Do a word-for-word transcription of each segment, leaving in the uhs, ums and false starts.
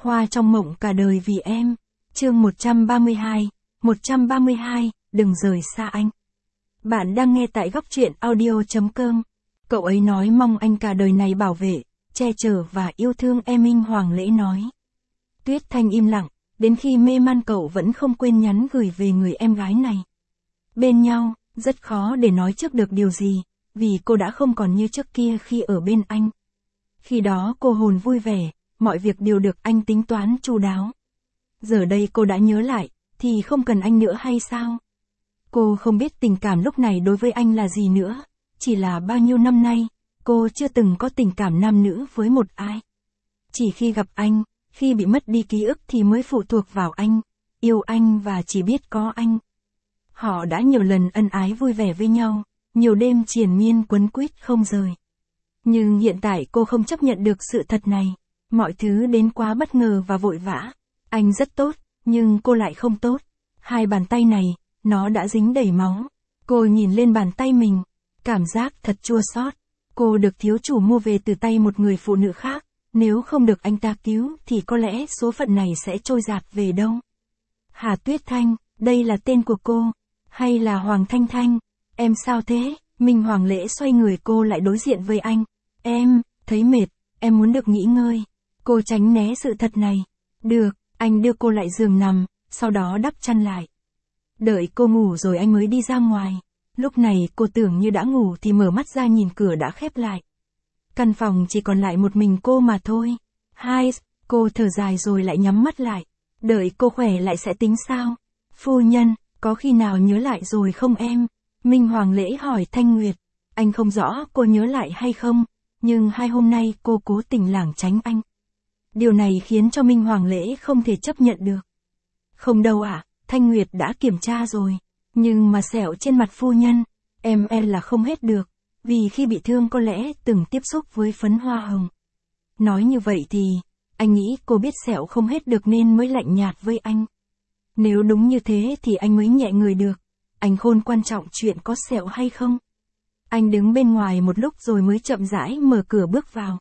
Hoa trong mộng cả đời vì em. Chương một trăm ba mươi hai, một trăm ba mươi hai, đừng rời xa anh. Bạn đang nghe tại góc truyện audio chấm com. Cậu ấy nói mong anh cả đời này bảo vệ, che chở và yêu thương em. Minh Hoàng Lễ nói. Tuyết Thanh im lặng, đến khi mê man cậu vẫn không quên nhắn gửi về người em gái này. Bên nhau, rất khó để nói trước được điều gì, vì cô đã không còn như trước kia khi ở bên anh. Khi đó cô hồn vui vẻ, mọi việc đều được anh tính toán chu đáo. Giờ đây cô đã nhớ lại, thì không cần anh nữa hay sao? Cô không biết tình cảm lúc này đối với anh là gì nữa, chỉ là bao nhiêu năm nay, cô chưa từng có tình cảm nam nữ với một ai. Chỉ khi gặp anh, khi bị mất đi ký ức thì mới phụ thuộc vào anh, yêu anh và chỉ biết có anh. Họ đã nhiều lần ân ái vui vẻ với nhau, nhiều đêm triền miên quấn quýt không rời. Nhưng hiện tại cô không chấp nhận được sự thật này, mọi thứ đến quá bất ngờ và vội vã. Anh rất tốt, nhưng cô lại không tốt. Hai bàn tay này, nó đã dính đầy máu. Cô nhìn lên bàn tay mình, cảm giác thật chua xót. Cô được thiếu chủ mua về từ tay một người phụ nữ khác, nếu không được anh ta cứu thì có lẽ số phận này sẽ trôi dạt về đâu. Hà Tuyết Thanh, đây là tên của cô, hay là Hoàng Thanh Thanh? Em sao thế? Minh Hoàng Lễ xoay người cô lại đối diện với anh. Em, thấy mệt, em muốn được nghỉ ngơi. Cô tránh né sự thật này. Được, anh đưa cô lại giường nằm, sau đó đắp chăn lại. Đợi cô ngủ rồi anh mới đi ra ngoài. Lúc này cô tưởng như đã ngủ thì mở mắt ra nhìn cửa đã khép lại. Căn phòng chỉ còn lại một mình cô mà thôi. Hai, cô thở dài rồi lại nhắm mắt lại. Đợi cô khỏe lại sẽ tính sao? Phu nhân, có khi nào nhớ lại rồi không em? Minh Hoàng Lễ hỏi Thanh Nguyệt. Anh không rõ cô nhớ lại hay không, nhưng hai hôm nay cô cố tình lảng tránh anh. Điều này khiến cho Minh Hoàng Lễ không thể chấp nhận được. Không đâu ạ, à, Thanh Nguyệt đã kiểm tra rồi. Nhưng mà sẹo trên mặt phu nhân, em e là không hết được, vì khi bị thương có lẽ từng tiếp xúc với phấn hoa hồng. Nói như vậy thì, anh nghĩ cô biết sẹo không hết được nên mới lạnh nhạt với anh. Nếu đúng như thế thì anh mới nhẹ người được. Anh khôn quan trọng chuyện có sẹo hay không. Anh đứng bên ngoài một lúc rồi mới chậm rãi mở cửa bước vào.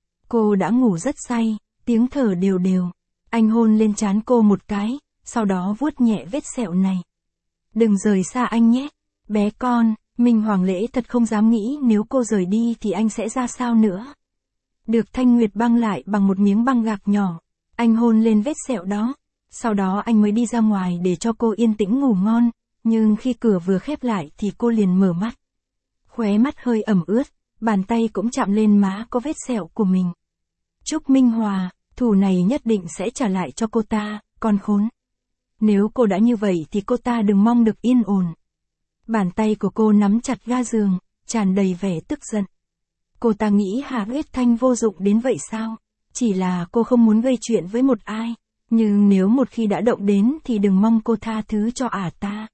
Cô đã ngủ rất say, tiếng thở đều đều. Anh hôn lên trán cô một cái, sau đó vuốt nhẹ vết sẹo này. Đừng rời xa anh nhé, bé con. Minh Hoàng Lễ thật không dám nghĩ nếu cô rời đi thì anh sẽ ra sao nữa. Được Thanh Nguyệt băng lại bằng một miếng băng gạc nhỏ. Anh hôn lên vết sẹo đó. Sau đó anh mới đi ra ngoài để cho cô yên tĩnh ngủ ngon. Nhưng khi cửa vừa khép lại thì cô liền mở mắt. Khóe mắt hơi ẩm ướt, bàn tay cũng chạm lên má có vết sẹo của mình. Trúc Minh Hòa, thù này nhất định sẽ trả lại cho cô ta, con khốn. Nếu cô đã như vậy thì cô ta đừng mong được yên ổn. Bàn tay của cô nắm chặt ga giường, tràn đầy vẻ tức giận. Cô ta nghĩ Hà Tuyết Thanh vô dụng đến vậy sao? Chỉ là cô không muốn gây chuyện với một ai. Nhưng nếu một khi đã động đến thì đừng mong cô tha thứ cho ả ta.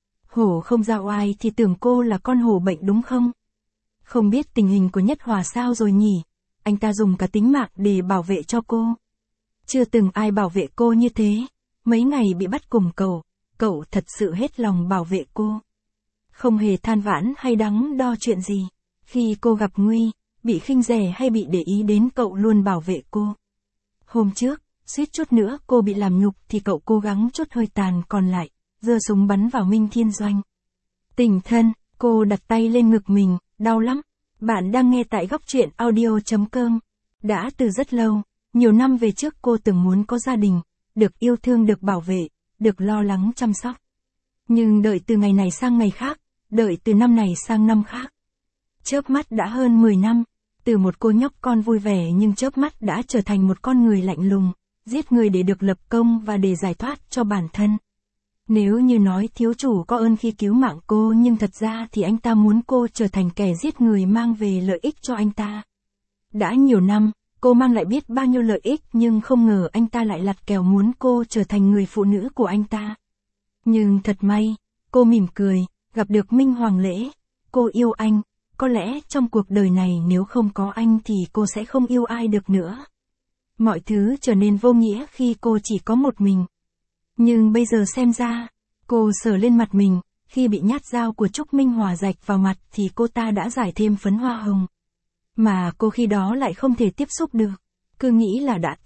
Hổ không ra oai thì tưởng cô là con hổ bệnh đúng không? Không biết tình hình của Nhất Hòa sao rồi nhỉ? Anh ta dùng cả tính mạng để bảo vệ cho cô. Chưa từng ai bảo vệ cô như thế. Mấy ngày bị bắt cùng cậu, cậu thật sự hết lòng bảo vệ cô. Không hề than vãn hay đắn đo chuyện gì. Khi cô gặp nguy, bị khinh rẻ hay bị để ý đến cậu luôn bảo vệ cô. Hôm trước, suýt chút nữa cô bị làm nhục thì cậu cố gắng chút hơi tàn còn lại, giơ súng bắn vào Minh Thiên Doanh. Tình thân, cô đặt tay lên ngực mình, đau lắm. Bạn đang nghe tại góc truyện audio chấm com. Đã từ rất lâu, nhiều năm về trước cô từng muốn có gia đình, được yêu thương, được bảo vệ, được lo lắng chăm sóc. Nhưng đợi từ ngày này sang ngày khác, đợi từ năm này sang năm khác. Chớp mắt đã hơn mười năm, từ một cô nhóc con vui vẻ nhưng chớp mắt đã trở thành một con người lạnh lùng, giết người để được lập công và để giải thoát cho bản thân. Nếu như nói thiếu chủ có ơn khi cứu mạng cô nhưng thật ra thì anh ta muốn cô trở thành kẻ giết người mang về lợi ích cho anh ta. Đã nhiều năm, cô mang lại biết bao nhiêu lợi ích nhưng không ngờ anh ta lại lặt kèo muốn cô trở thành người phụ nữ của anh ta. Nhưng thật may, cô mỉm cười, gặp được Minh Hoàng Lễ. Cô yêu anh, có lẽ trong cuộc đời này nếu không có anh thì cô sẽ không yêu ai được nữa. Mọi thứ trở nên vô nghĩa khi cô chỉ có một mình. Nhưng bây giờ xem ra, cô sờ lên mặt mình, khi bị nhát dao của Trúc Minh Hòa rạch vào mặt thì cô ta đã rải thêm phấn hoa hồng. Mà cô khi đó lại không thể tiếp xúc được, cứ nghĩ là đã hết,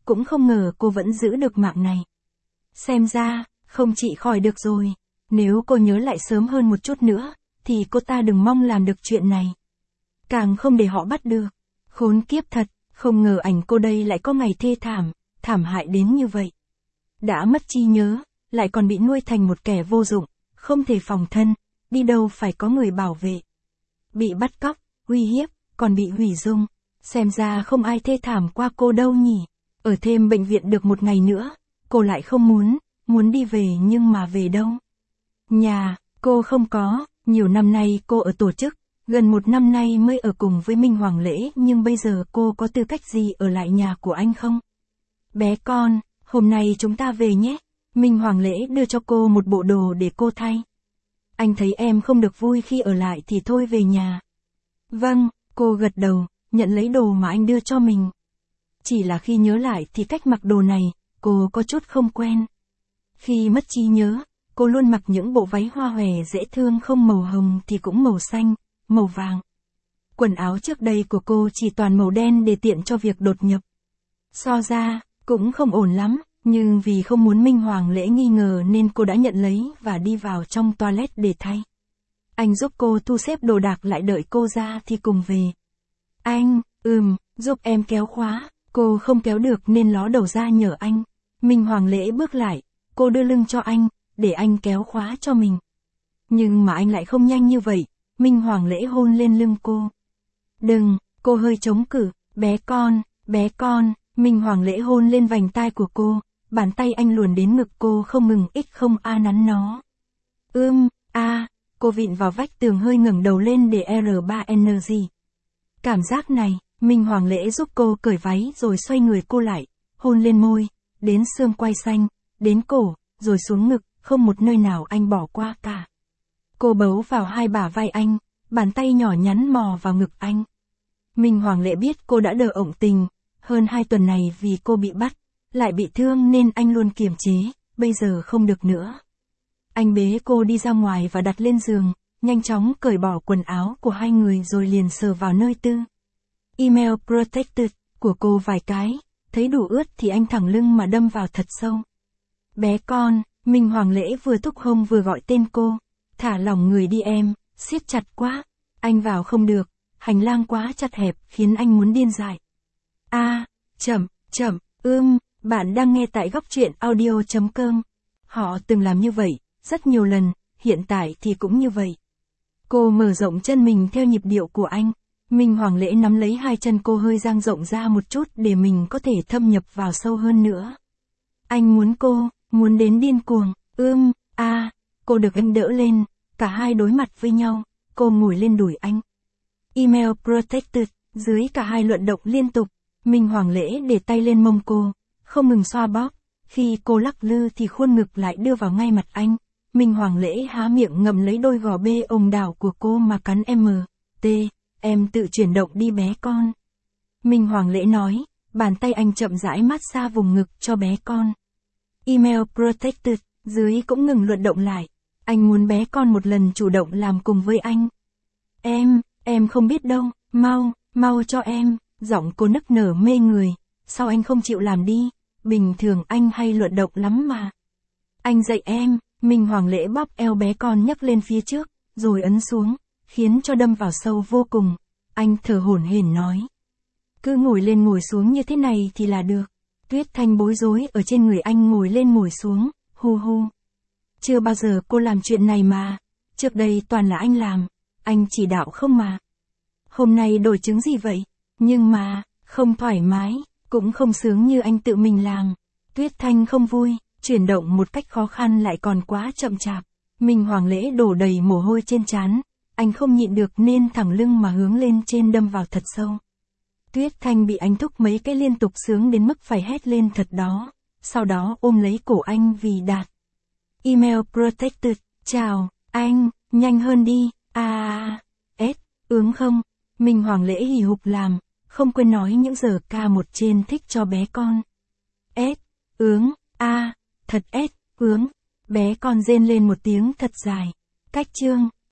cũng không ngờ cô vẫn giữ được mạng này. Xem ra, không trị khỏi được rồi. Nếu cô nhớ lại sớm hơn một chút nữa, thì cô ta đừng mong làm được chuyện này. Càng không để họ bắt được. Khốn kiếp thật, không ngờ ảnh cô đây lại có ngày thê thảm, thảm hại đến như vậy. Đã mất trí nhớ, lại còn bị nuôi thành một kẻ vô dụng, không thể phòng thân, đi đâu phải có người bảo vệ. Bị bắt cóc, uy hiếp, còn bị hủy dung. Xem ra không ai thê thảm qua cô đâu nhỉ. Ở thêm bệnh viện được một ngày nữa, cô lại không muốn, muốn đi về nhưng mà về đâu? Nhà, cô không có, nhiều năm nay cô ở tổ chức, gần một năm nay mới ở cùng với Minh Hoàng Lễ, nhưng bây giờ cô có tư cách gì ở lại nhà của anh không? Bé con, hôm nay chúng ta về nhé. Minh Hoàng Lễ đưa cho cô một bộ đồ để cô thay. Anh thấy em không được vui khi ở lại thì thôi về nhà. Vâng, cô gật đầu, nhận lấy đồ mà anh đưa cho mình. Chỉ là khi nhớ lại thì cách mặc đồ này, cô có chút không quen. Khi mất trí nhớ, cô luôn mặc những bộ váy hoa hòe dễ thương không màu hồng thì cũng màu xanh, màu vàng. Quần áo trước đây của cô chỉ toàn màu đen để tiện cho việc đột nhập. So ra, cũng không ổn lắm, nhưng vì không muốn Minh Hoàng Lễ nghi ngờ nên cô đã nhận lấy và đi vào trong toilet để thay. Anh giúp cô thu xếp đồ đạc lại đợi cô ra thì cùng về. Anh, ừm, giúp em kéo khóa, cô không kéo được nên ló đầu ra nhờ anh. Minh Hoàng Lễ bước lại, cô đưa lưng cho anh, để anh kéo khóa cho mình. Nhưng mà anh lại không nhanh như vậy, Minh Hoàng Lễ hôn lên lưng cô. Đừng, cô hơi chống cự, bé con, bé con, Minh Hoàng Lễ hôn lên vành tai của cô, bàn tay anh luồn đến ngực cô không ngừng ích không a nắn nó. Ưm, a, cô vịn vào vách tường hơi ngẩng đầu lên để R ba N G. Cảm giác này, Minh Hoàng Lễ giúp cô cởi váy rồi xoay người cô lại, hôn lên môi, đến xương quai xanh, đến cổ, rồi xuống ngực, không một nơi nào anh bỏ qua cả. Cô bấu vào hai bả vai anh, bàn tay nhỏ nhắn mò vào ngực anh. Minh Hoàng Lễ biết cô đã đờ ổng tình, hơn hai tuần này vì cô bị bắt, lại bị thương nên anh luôn kiềm chế, bây giờ không được nữa. Anh bế cô đi ra ngoài và đặt lên giường, nhanh chóng cởi bỏ quần áo của hai người rồi liền sờ vào nơi tư. Email protected của cô vài cái, thấy đủ ướt thì anh thẳng lưng mà đâm vào thật sâu. Bé con, Minh Hoàng Lễ vừa thúc hông vừa gọi tên cô, thả lỏng người đi em, siết chặt quá, anh vào không được, hành lang quá chặt hẹp khiến anh muốn điên dại. A, à, chậm, chậm, ưm, bạn đang nghe tại góc truyện audio chấm com. Họ từng làm như vậy, rất nhiều lần, hiện tại thì cũng như vậy. Cô mở rộng chân mình theo nhịp điệu của anh. Minh Hoàng Lễ nắm lấy hai chân cô hơi dang rộng ra một chút để mình có thể thâm nhập vào sâu hơn nữa. Anh muốn cô, muốn đến điên cuồng, ưm, a, à, cô được anh đỡ lên, cả hai đối mặt với nhau, cô ngồi lên đùi anh. Email protected, dưới cả hai luận động liên tục, Minh Hoàng Lễ để tay lên mông cô, không ngừng xoa bóp, khi cô lắc lư thì khuôn ngực lại đưa vào ngay mặt anh. Minh Hoàng Lễ há miệng ngậm lấy đôi gò bê ồng đảo của cô mà cắn M, T, em tự chuyển động đi bé con. Minh Hoàng Lễ nói, bàn tay anh chậm rãi mát xa vùng ngực cho bé con. Email protected, dưới cũng ngừng luận động lại, anh muốn bé con một lần chủ động làm cùng với anh. Em, em không biết đâu, mau, mau cho em, giọng cô nức nở mê người, sao anh không chịu làm đi, bình thường anh hay luận động lắm mà. Anh dạy em. Minh Hoàng Lễ bóp eo bé con nhấc lên phía trước, rồi ấn xuống, khiến cho đâm vào sâu vô cùng. Anh thở hổn hển nói. Cứ ngồi lên ngồi xuống như thế này thì là được. Tuyết Thanh bối rối ở trên người anh ngồi lên ngồi xuống, hu hu. Chưa bao giờ cô làm chuyện này mà, trước đây toàn là anh làm, anh chỉ đạo không mà. Hôm nay đổi chứng gì vậy? Nhưng mà, không thoải mái, cũng không sướng như anh tự mình làm. Tuyết Thanh không vui. Chuyển động một cách khó khăn lại còn quá chậm chạp. Minh Hoàng Lễ đổ đầy mồ hôi trên trán, anh không nhịn được nên thẳng lưng mà hướng lên trên đâm vào thật sâu. Tuyết Thanh bị anh thúc mấy cái liên tục sướng đến mức phải hét lên thật đó, sau đó ôm lấy cổ anh vì đạt. Email protected, chào, anh, nhanh hơn đi, à, S, ướng không? Minh Hoàng Lễ hì hục làm, không quên nói những giờ ca một trên thích cho bé con. S, ướng, a. Thật ết, ướng, bé con rên lên một tiếng thật dài. Cách chương.